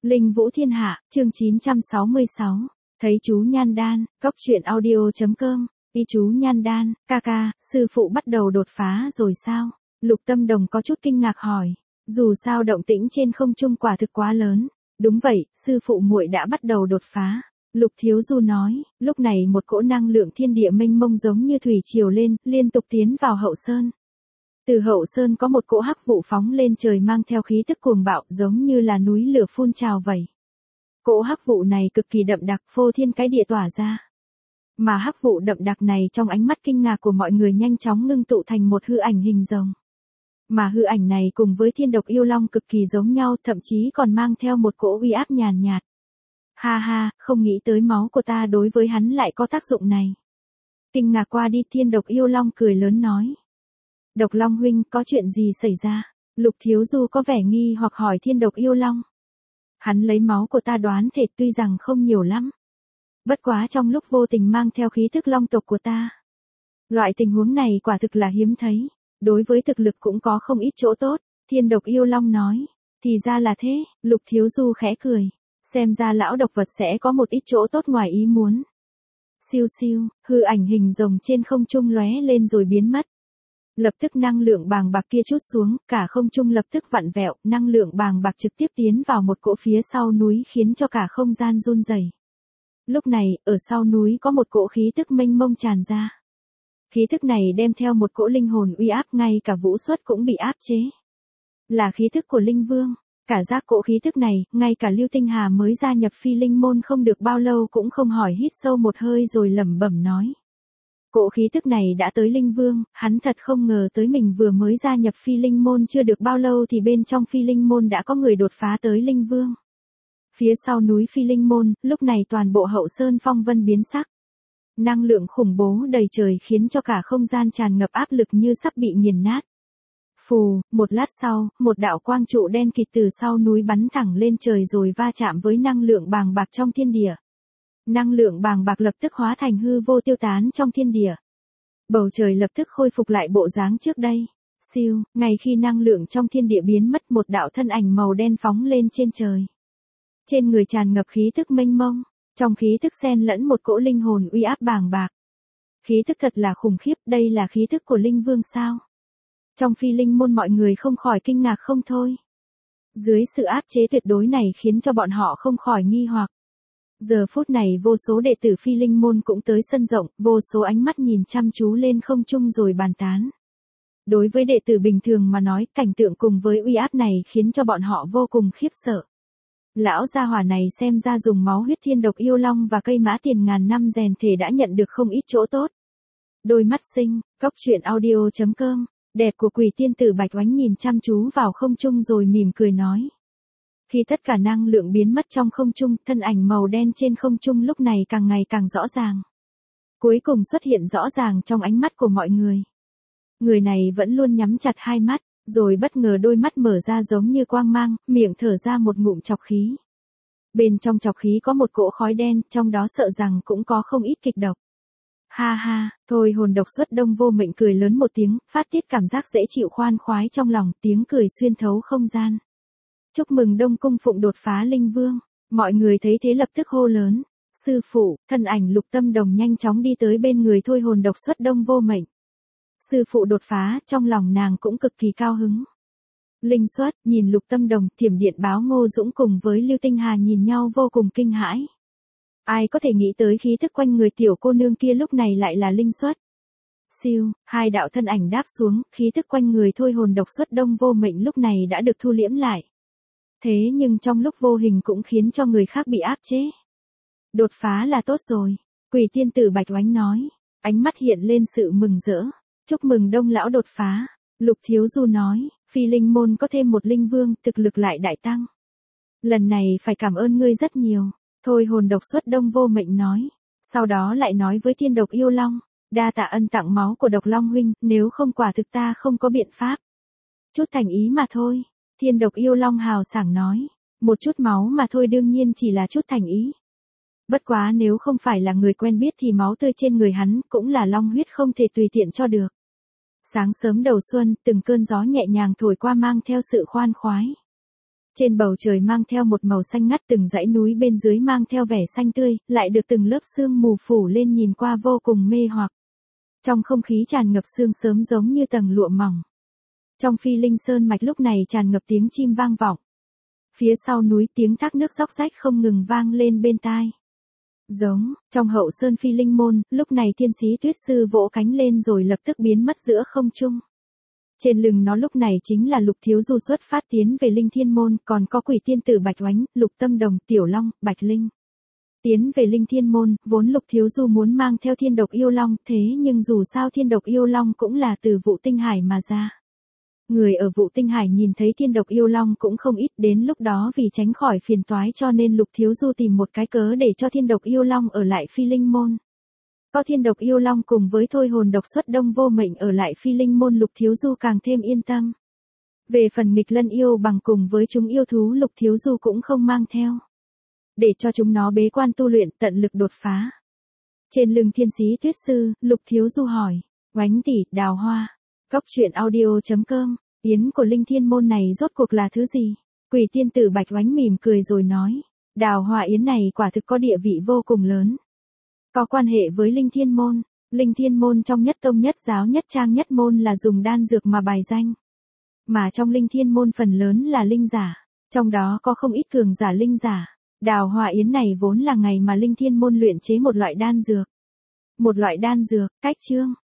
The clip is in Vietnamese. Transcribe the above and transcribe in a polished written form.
Linh Vũ Thiên Hạ, chương 966. Thấy chú Nhan Đan, Cóc Truyện Audio.com. Đi chú Nhan Đan, ca ca, sư phụ bắt đầu đột phá rồi sao? Lục Tâm Đồng có chút kinh ngạc hỏi. Dù sao động tĩnh trên không trung quả thực quá lớn. Đúng vậy, sư phụ muội đã bắt đầu đột phá. Lục Thiếu Du nói, lúc này một cỗ năng lượng thiên địa mênh mông giống như thủy triều lên, liên tục tiến vào hậu sơn. Từ hậu sơn có một cỗ hắc vụ phóng lên trời mang theo khí tức cuồng bạo giống như là núi lửa phun trào vậy. Cỗ hắc vụ này cực kỳ đậm đặc, phô thiên cái địa tỏa ra. Mà hắc vụ đậm đặc này trong ánh mắt kinh ngạc của mọi người nhanh chóng ngưng tụ thành một hư ảnh hình rồng. Mà hư ảnh này cùng với thiên độc yêu long cực kỳ giống nhau, thậm chí còn mang theo một cỗ uy áp nhàn nhạt. Ha ha, không nghĩ tới máu của ta đối với hắn lại có tác dụng này. Kinh ngạc qua đi, thiên độc yêu long cười lớn nói. Độc Long huynh, có chuyện gì xảy ra? Lục Thiếu Du có vẻ nghi hoặc hỏi thiên độc yêu long. Hắn lấy máu của ta đoán thể tuy rằng không nhiều lắm. Bất quá trong lúc vô tình mang theo khí thức long tộc của ta. Loại tình huống này quả thực là hiếm thấy. Đối với thực lực cũng có không ít chỗ tốt. Thiên độc yêu long nói. Thì ra là thế, Lục Thiếu Du khẽ cười. Xem ra lão độc vật sẽ có một ít chỗ tốt ngoài ý muốn. Siêu siêu, hư ảnh hình rồng trên không trung lóe lên rồi biến mất. Lập tức năng lượng bàng bạc kia trút xuống, cả không trung lập tức vặn vẹo, năng lượng bàng bạc trực tiếp tiến vào một cỗ phía sau núi khiến cho cả không gian run rẩy. Lúc này, ở sau núi có một cỗ khí tức mênh mông tràn ra. Khí tức này đem theo một cỗ linh hồn uy áp, ngay cả vũ xuất cũng bị áp chế. Là khí tức của linh vương. Cả giác cỗ khí tức này, ngay cả Lưu Tinh Hà mới gia nhập Phi Linh môn không được bao lâu cũng không hỏi, hít sâu một hơi rồi lẩm bẩm nói. Cỗ khí tức này đã tới linh vương, hắn thật không ngờ tới mình vừa mới gia nhập Phi Linh môn chưa được bao lâu thì bên trong Phi Linh môn đã có người đột phá tới linh vương. Phía sau núi Phi Linh môn, lúc này toàn bộ hậu sơn phong vân biến sắc. Năng lượng khủng bố đầy trời khiến cho cả không gian tràn ngập áp lực như sắp bị nghiền nát. Phù, một lát sau, một đạo quang trụ đen kịt từ sau núi bắn thẳng lên trời rồi va chạm với năng lượng bàng bạc trong thiên địa. Năng lượng bàng bạc lập tức hóa thành hư vô tiêu tán trong thiên địa. Bầu trời lập tức khôi phục lại bộ dáng trước đây. Siêu, ngay khi năng lượng trong thiên địa biến mất, một đạo thân ảnh màu đen phóng lên trên trời. Trên người tràn ngập khí thức mênh mông, trong khí thức xen lẫn một cỗ linh hồn uy áp bàng bạc. Khí thức thật là khủng khiếp, đây là khí thức của linh vương sao? Trong Phi Linh môn mọi người không khỏi kinh ngạc không thôi. Dưới sự áp chế tuyệt đối này khiến cho bọn họ không khỏi nghi hoặc. Giờ phút này vô số đệ tử Phi Linh môn cũng tới sân rộng, vô số ánh mắt nhìn chăm chú lên không trung rồi bàn tán. Đối với đệ tử bình thường mà nói, cảnh tượng cùng với uy áp này khiến cho bọn họ vô cùng khiếp sợ. Lão gia hỏa này xem ra dùng máu huyết thiên độc yêu long và cây mã tiền ngàn năm rèn thể đã nhận được không ít chỗ tốt. Đôi mắt xinh, Cóc Truyện Audio.com. Đẹp của Quỷ tiên tử Bạch Oánh nhìn chăm chú vào không trung rồi mỉm cười nói. Khi tất cả năng lượng biến mất trong không trung, thân ảnh màu đen trên không trung lúc này càng ngày càng rõ ràng. Cuối cùng xuất hiện rõ ràng trong ánh mắt của mọi người. Người này vẫn luôn nhắm chặt hai mắt, rồi bất ngờ đôi mắt mở ra giống như quang mang, miệng thở ra một ngụm chọc khí. Bên trong chọc khí có một cỗ khói đen, trong đó sợ rằng cũng có không ít kịch độc. Ha ha, thôi hồn độc xuất Đông Vô Mệnh cười lớn một tiếng, phát tiết cảm giác dễ chịu khoan khoái trong lòng, tiếng cười xuyên thấu không gian. Chúc mừng Đông Cung Phụng đột phá linh vương. Mọi người thấy thế lập tức hô lớn. Sư phụ, thân ảnh Lục Tâm Đồng nhanh chóng đi tới bên người thôi hồn độc xuất Đông Vô Mệnh. Sư phụ đột phá, trong lòng nàng cũng cực kỳ cao hứng. Linh xuất, nhìn Lục Tâm Đồng, Thiểm Điện Báo Ngô Dũng cùng với Lưu Tinh Hà nhìn nhau vô cùng kinh hãi. Ai có thể nghĩ tới khí thức quanh người tiểu cô nương kia lúc này lại là linh xuất. Siêu, hai đạo thân ảnh đáp xuống, khí thức quanh người thôi hồn độc xuất Đông Vô Mệnh lúc này đã được thu liễm lại. Thế nhưng trong lúc vô hình cũng khiến cho người khác bị áp chế. Đột phá là tốt rồi. Quỷ tiên tử Bạch Oánh nói. Ánh mắt hiện lên sự mừng rỡ. Chúc mừng Đông lão đột phá. Lục Thiếu Du nói. Phi Linh môn có thêm một linh vương, thực lực lại đại tăng. Lần này phải cảm ơn ngươi rất nhiều. Thôi hồn độc xuất Đông Vô Mệnh nói. Sau đó lại nói với thiên độc yêu long. Đa tạ ân tặng máu của độc long huynh, nếu không quả thực ta không có biện pháp. Chút thành ý mà thôi. Thiên độc yêu long hào sảng nói. Một chút máu mà thôi đương nhiên chỉ là chút thành ý. Bất quá nếu không phải là người quen biết thì máu tươi trên người hắn cũng là long huyết không thể tùy tiện cho được. Sáng sớm đầu xuân, từng cơn gió nhẹ nhàng thổi qua mang theo sự khoan khoái. Trên bầu trời mang theo một màu xanh ngắt, từng dãy núi bên dưới mang theo vẻ xanh tươi, lại được từng lớp sương mù phủ lên nhìn qua vô cùng mê hoặc. Trong không khí tràn ngập sương sớm giống như tầng lụa mỏng. Trong Phi Linh Sơn mạch lúc này tràn ngập tiếng chim vang vọng. Phía sau núi tiếng thác nước róc rách không ngừng vang lên bên tai. Trong hậu sơn Phi Linh môn, lúc này thiên sĩ tuyết sư vỗ cánh lên rồi lập tức biến mất giữa không trung. Trên lưng nó lúc này chính là Lục Thiếu Du xuất phát tiến về Linh Thiên môn, còn có Quỷ tiên tử Bạch Oánh, Lục Tâm Đồng, Tiểu Long, Bạch Linh. Tiến về Linh Thiên môn, vốn Lục Thiếu Du muốn mang theo Thiên Độc Yêu Long, thế nhưng dù sao Thiên Độc Yêu Long cũng là từ Vụ Tinh Hải mà ra. Người ở Vụ Tinh Hải nhìn thấy Thiên Độc Yêu Long cũng không ít, đến lúc đó vì tránh khỏi phiền toái cho nên Lục Thiếu Du tìm một cái cớ để cho Thiên Độc Yêu Long ở lại Phi Linh môn. Có Thiên Độc Yêu Long cùng với Thôi Hồn Độc Xuất Đông Vô Mệnh ở lại Phi Linh môn, Lục Thiếu Du càng thêm yên tâm. Về phần Nghịch Lân yêu bằng cùng với chúng yêu thú, Lục Thiếu Du cũng không mang theo, để cho chúng nó bế quan tu luyện, tận lực đột phá. Trên lưng thiên sĩ tuyết sư, Lục Thiếu Du hỏi, Oánh tỷ, Đào Hoa, Cốc truyện audio.com, yến của Linh Thiên môn này rốt cuộc là thứ gì? Quỷ tiên tử Bạch Oánh mỉm cười rồi nói, Đào Hoa yến này quả thực có địa vị vô cùng lớn. Có quan hệ với Linh Thiên môn. Linh Thiên môn trong nhất tông nhất giáo nhất trang nhất môn là dùng đan dược mà bài danh. Mà trong Linh Thiên môn phần lớn là linh giả, trong đó có không ít cường giả linh giả. Đào Hoa yến này vốn là ngày mà Linh Thiên môn luyện chế một loại đan dược. Một loại đan dược, cách chương.